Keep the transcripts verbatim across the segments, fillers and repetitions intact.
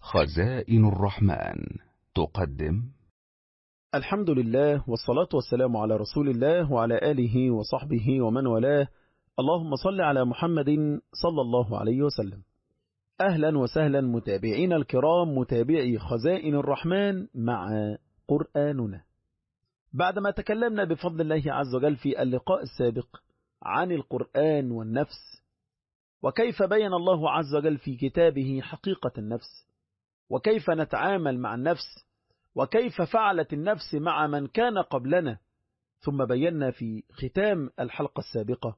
خزائن الرحمن تقدم. الحمد لله والصلاة والسلام على رسول الله وعلى آله وصحبه ومن والاه. اللهم صل على محمد صلى الله عليه وسلم. أهلا وسهلا متابعين الكرام، متابعي خزائن الرحمن مع قرآننا. بعدما تكلمنا بفضل الله عز وجل في اللقاء السابق عن القرآن والنفس، وكيف بين الله عز وجل في كتابه حقيقة النفس، وكيف نتعامل مع النفس، وكيف فعلت النفس مع من كان قبلنا، ثم بينا في ختام الحلقة السابقة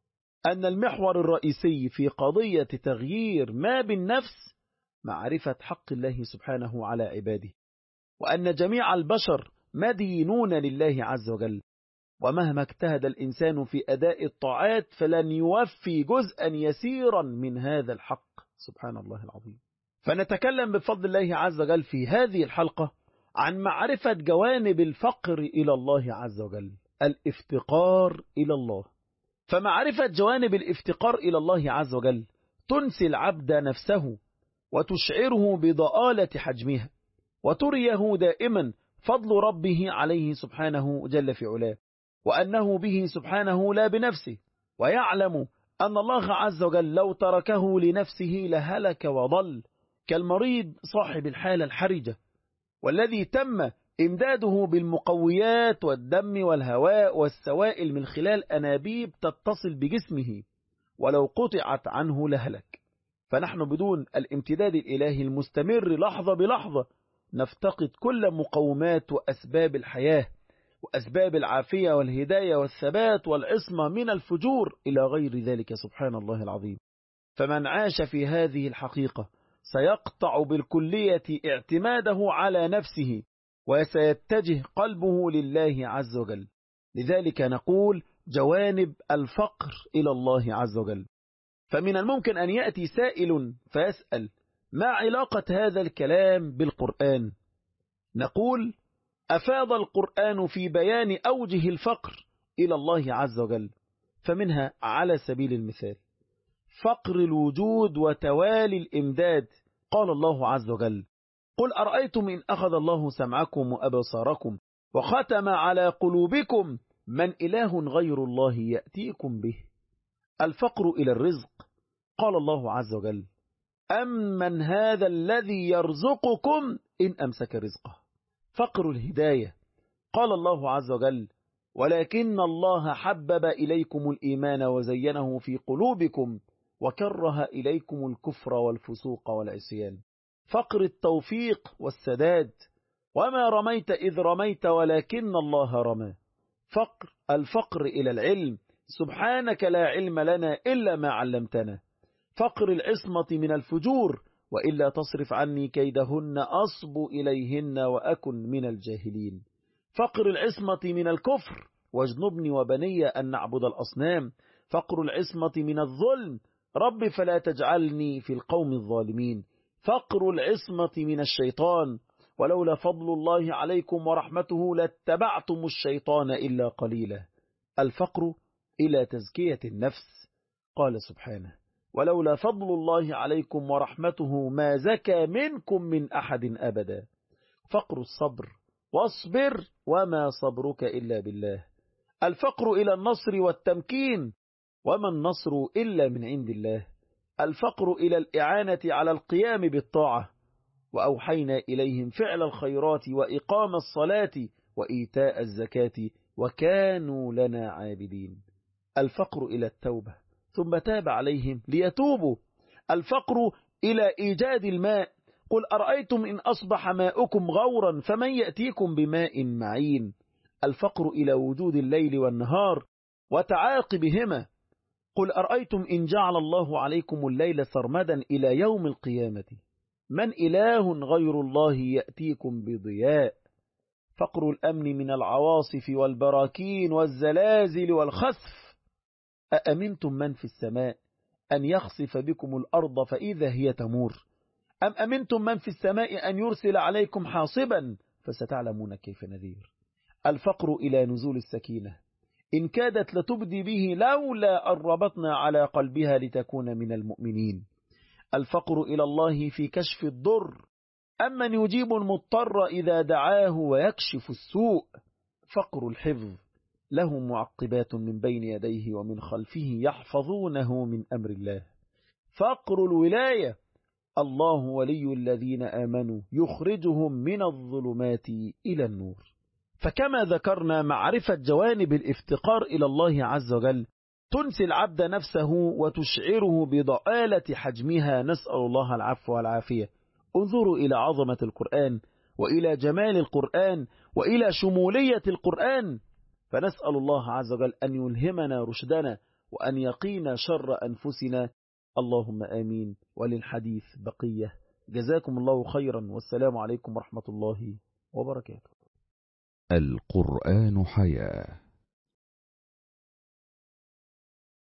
أن المحور الرئيسي في قضية تغيير ما بالنفس معرفة حق الله سبحانه على عباده، وأن جميع البشر مدينون لله عز وجل، ومهما اجتهد الإنسان في أداء الطاعات فلن يوفي جزءا يسيرا من هذا الحق سبحان الله العظيم. فنتكلم بفضل الله عز وجل في هذه الحلقة عن معرفة جوانب الفقر إلى الله عز وجل، الافتقار إلى الله. فمعرفة جوانب الافتقار إلى الله عز وجل تنسي العبد نفسه وتشعره بضآلة حجمها، وتريه دائما فضل ربه عليه سبحانه جل في علاه، وأنه به سبحانه لا بنفسه، ويعلم أن الله عز وجل لو تركه لنفسه لهلك وضل، كالمريض صاحب الحالة الحرجة، والذي تم إمداده بالمقويات والدم والهواء والسوائل من خلال أنابيب تتصل بجسمه، ولو قطعت عنه لهلك. فنحن بدون الامتداد الإلهي المستمر لحظة بلحظة نفتقد كل مقومات وأسباب الحياة وأسباب العافية والهداية والثبات والعصمة من الفجور إلى غير ذلك سبحان الله العظيم. فمن عاش في هذه الحقيقة سيقطع بالكلية اعتماده على نفسه، وسيتجه قلبه لله عز وجل. لذلك نقول جوانب الفقر إلى الله عز وجل. فمن الممكن أن يأتي سائل فيسأل: ما علاقة هذا الكلام بالقرآن؟ نقول: أفاض القرآن في بيان أوجه الفقر إلى الله عز وجل، فمنها على سبيل المثال فقر الوجود وتوالي الإمداد. قال الله عز وجل: قل أرأيتم إن أخذ الله سمعكم وأبصاركم وختم على قلوبكم من إله غير الله يأتيكم به. الفقر إلى الرزق. قال الله عز وجل: أمن هذا الذي يرزقكم إن أمسك رزقه. فقر الهداية. قال الله عز وجل: ولكن الله حبب إليكم الإيمان وزينه في قلوبكم وكره إليكم الكفر والفسوق والعصيان. فقر التوفيق والسداد. وما رميت إذ رميت ولكن الله رمى. فقر الفقر إلى العلم. سبحانك لا علم لنا إلا ما علمتنا. فقر العصمة من الفجور، وإلا تصرف عني كيدهن أصب إليهن وأكن من الجاهلين. فقر العصمة من الكفر، واجنبني وبني أن نعبد الأصنام. فقر العصمة من الظلم، رب فلا تجعلني في القوم الظالمين. فقر العصمة من الشيطان، ولولا فضل الله عليكم ورحمته لاتبعتم الشيطان إلا قليلا. الفقر إلى تزكية النفس. قال سبحانه: ولولا فضل الله عليكم ورحمته ما زكى منكم من أحد أبدا. فقر الصبر. واصبر وما صبرك إلا بالله. الفقر إلى النصر والتمكين، وما النصر إلا من عند الله. الفقر إلى الإعانة على القيام بالطاعة، وأوحينا إليهم فعل الخيرات وإقام الصلاة وإيتاء الزكاة وكانوا لنا عابدين. الفقر إلى التوبة، ثم تاب عليهم ليتوبوا. الفقر إلى إيجاد الماء. قل أرأيتم إن أصبح ماؤكم غورا فمن يأتيكم بماء معين. الفقر إلى وجود الليل والنهار وتعاقبهما. قل أرأيتم إن جعل الله عليكم الليل سرمدا إلى يوم القيامة من إله غير الله يأتيكم بضياء. فقر الأمن من العواصف والبراكين والزلازل والخسف. أأمنتم من في السماء أن يخسف بكم الأرض فإذا هي تمور، أم أمنتم من في السماء أن يرسل عليكم حاصبا فستعلمون كيف نذير. الفقر إلى نزول السكينة، إن كادت لتبدي به لولا أن ربطنا على قلبها لتكون من المؤمنين. الفقر إلى الله في كشف الضر، أمن يجيب المضطر إذا دعاه ويكشف السوء. فقر الحفظ، له معقبات من بين يديه ومن خلفه يحفظونه من أمر الله. فقر الولاية، الله ولي الذين آمنوا يخرجهم من الظلمات إلى النور. فكما ذكرنا معرفة جوانب الافتقار إلى الله عز وجل تنسي العبد نفسه وتشعره بضآلة حجمها، نسأل الله العفو والعافية. انظروا إلى عظمة القرآن وإلى جمال القرآن وإلى شمولية القرآن، فنسأل الله عز وجل أن يلهمنا رشدنا وأن يقينا شر أنفسنا. اللهم آمين. وللحديث بقية. جزاكم الله خيرا، والسلام عليكم ورحمة الله وبركاته. القرآن حياة.